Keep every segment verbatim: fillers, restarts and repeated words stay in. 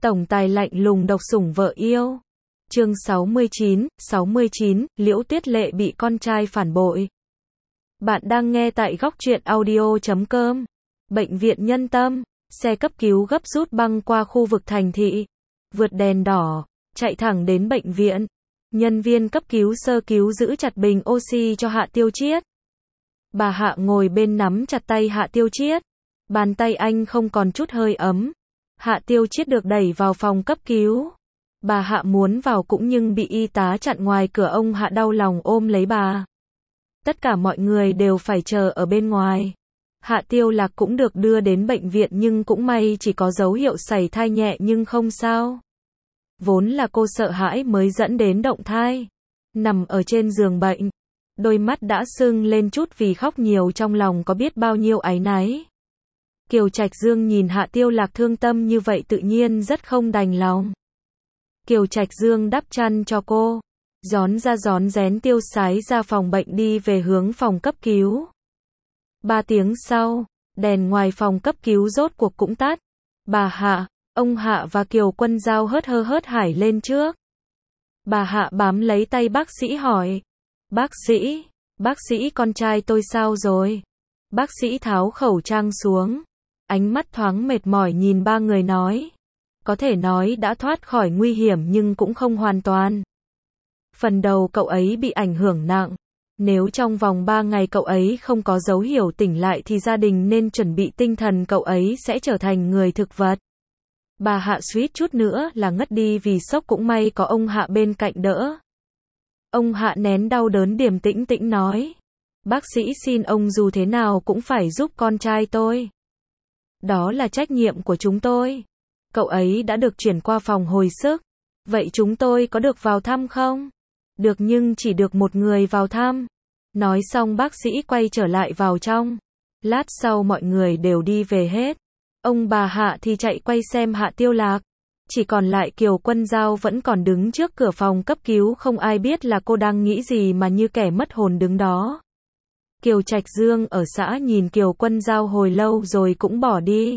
Tổng tài lạnh lùng độc sủng vợ yêu. Chương sáu mươi chín, sáu mươi chín, Liễu Tuyết Lệ bị con trai phản bội. Bạn đang nghe tại góc truyện audio chấm com. Bệnh viện Nhân Tâm, xe cấp cứu gấp rút băng qua khu vực thành thị, vượt đèn đỏ, chạy thẳng đến bệnh viện. Nhân viên cấp cứu sơ cứu giữ chặt bình oxy cho Hạ Tiêu Chiết. Bà Hạ ngồi bên nắm chặt tay Hạ Tiêu Chiết. Bàn tay anh không còn chút hơi ấm. Hạ Tiêu Chiết được đẩy vào phòng cấp cứu. Bà Hạ muốn vào cũng nhưng bị y tá chặn ngoài cửa. Ông Hạ đau lòng ôm lấy bà. Tất cả mọi người đều phải chờ ở bên ngoài. Hạ Tiêu Lạc cũng được đưa đến bệnh viện nhưng cũng may chỉ có dấu hiệu sảy thai nhẹ nhưng không sao. Vốn là cô sợ hãi mới dẫn đến động thai. Nằm ở trên giường bệnh, đôi mắt đã sưng lên chút vì khóc nhiều, trong lòng có biết bao nhiêu áy náy. Kiều Trạch Dương nhìn Hạ Tiêu Lạc thương tâm như vậy tự nhiên rất không đành lòng. Kiều Trạch Dương đắp chăn cho cô, rón ra rón rén tiêu sái ra phòng bệnh đi về hướng phòng cấp cứu. Ba tiếng sau, đèn ngoài phòng cấp cứu rốt cuộc cũng tắt. Bà Hạ, ông Hạ và Kiều Quân Giao hớt hơ hớt hải lên trước. Bà Hạ bám lấy tay bác sĩ hỏi. Bác sĩ, bác sĩ con trai tôi sao rồi? Bác sĩ tháo khẩu trang xuống. Ánh mắt thoáng mệt mỏi nhìn ba người nói. Có thể nói đã thoát khỏi nguy hiểm nhưng cũng không hoàn toàn. Phần đầu cậu ấy bị ảnh hưởng nặng. Nếu trong vòng ba ngày cậu ấy không có dấu hiệu tỉnh lại thì gia đình nên chuẩn bị tinh thần cậu ấy sẽ trở thành người thực vật. Bà Hạ suýt chút nữa là ngất đi vì sốc, cũng may có ông Hạ bên cạnh đỡ. Ông Hạ nén đau đớn điềm tĩnh tĩnh nói. Bác sĩ xin ông dù thế nào cũng phải giúp con trai tôi. Đó là trách nhiệm của chúng tôi. Cậu ấy đã được chuyển qua phòng hồi sức. Vậy chúng tôi có được vào thăm không? Được nhưng chỉ được một người vào thăm. Nói xong bác sĩ quay trở lại vào trong. Lát sau mọi người đều đi về hết. Ông bà Hạ thì chạy quay xem Hạ Tiêu Lạc. Chỉ còn lại Kiều Quân Giao vẫn còn đứng trước cửa phòng cấp cứu, không ai biết là cô đang nghĩ gì mà như kẻ mất hồn đứng đó. Kiều Trạch Dương ở xã nhìn Kiều Quân Giao hồi lâu rồi cũng bỏ đi.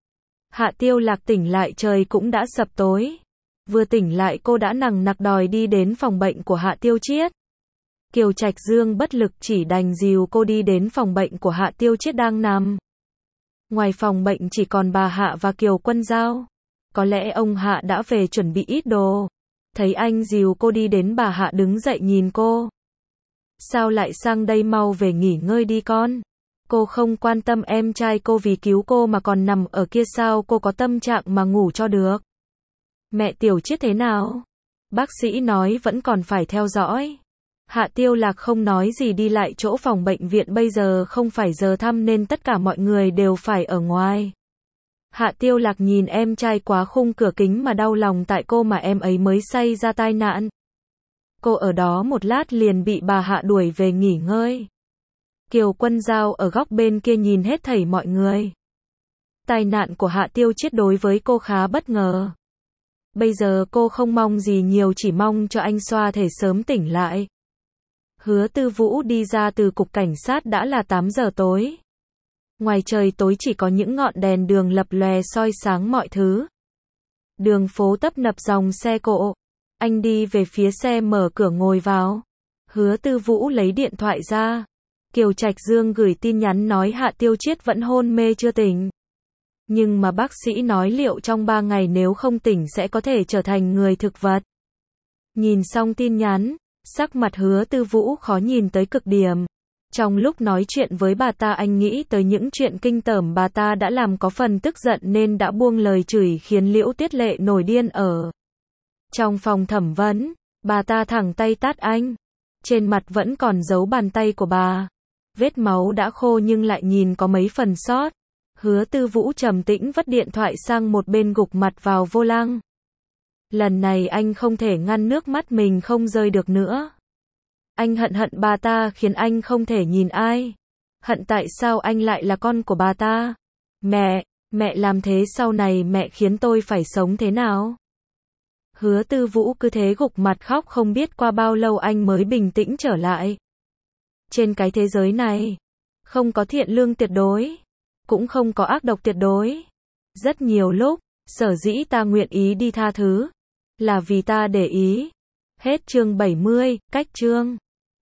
Hạ Tiêu Lạc tỉnh lại trời cũng đã sập tối. Vừa tỉnh lại cô đã nằng nặc đòi đi đến phòng bệnh của Hạ Tiêu Chiết. Kiều Trạch Dương bất lực chỉ đành dìu cô đi đến phòng bệnh của Hạ Tiêu Chiết đang nằm. Ngoài phòng bệnh chỉ còn bà Hạ và Kiều Quân Giao. Có lẽ ông Hạ đã về chuẩn bị ít đồ. Thấy anh dìu cô đi đến, bà Hạ đứng dậy nhìn cô. Sao lại sang đây, mau về nghỉ ngơi đi con. Cô không quan tâm em trai cô vì cứu cô mà còn nằm ở kia, sao cô có tâm trạng mà ngủ cho được. Mẹ Tiểu Chiết thế nào? Bác sĩ nói vẫn còn phải theo dõi. Hạ Tiêu Lạc không nói gì đi lại chỗ phòng bệnh viện, bây giờ không phải giờ thăm nên tất cả mọi người đều phải ở ngoài. Hạ Tiêu Lạc nhìn em trai quá khung cửa kính mà đau lòng, tại cô mà em ấy mới xảy ra tai nạn. Cô ở đó một lát liền bị bà Hạ đuổi về nghỉ ngơi. Kiều Quân Giao ở góc bên kia nhìn hết thảy mọi người. Tai nạn của Hạ Tiêu Chiết đối với cô khá bất ngờ. Bây giờ cô không mong gì nhiều, chỉ mong cho anh Xoa thể sớm tỉnh lại. Hứa Tư Vũ đi ra từ cục cảnh sát đã là tám giờ tối. Ngoài trời tối chỉ có những ngọn đèn đường lập lòe soi sáng mọi thứ. Đường phố tấp nập dòng xe cộ. Anh đi về phía xe mở cửa ngồi vào. Hứa Tư Vũ lấy điện thoại ra. Kiều Trạch Dương gửi tin nhắn nói Hạ Tiêu Chiết vẫn hôn mê chưa tỉnh. Nhưng mà bác sĩ nói liệu trong ba ngày nếu không tỉnh sẽ có thể trở thành người thực vật. Nhìn xong tin nhắn, sắc mặt Hứa Tư Vũ khó nhìn tới cực điểm. Trong lúc nói chuyện với bà ta anh nghĩ tới những chuyện kinh tởm bà ta đã làm, có phần tức giận nên đã buông lời chửi khiến Liễu Tuyết Lệ nổi điên ở trong phòng thẩm vấn. Bà ta thẳng tay tát anh. Trên mặt vẫn còn dấu bàn tay của bà. Vết máu đã khô nhưng lại nhìn có mấy phần sót. Hứa Tư Vũ trầm tĩnh vứt điện thoại sang một bên, gục mặt vào vô lăng. Lần này anh không thể ngăn nước mắt mình không rơi được nữa. Anh hận hận bà ta khiến anh không thể nhìn ai. Hận tại sao anh lại là con của bà ta. Mẹ, mẹ làm thế sau này mẹ khiến tôi phải sống thế nào? Hứa Tư Vũ cứ thế gục mặt khóc, không biết qua bao lâu anh mới bình tĩnh trở lại. Trên cái thế giới này, không có thiện lương tuyệt đối, cũng không có ác độc tuyệt đối. Rất nhiều lúc, Sở dĩ ta nguyện ý đi tha thứ, là vì ta để ý. Hết chương bảy mươi, cách chương.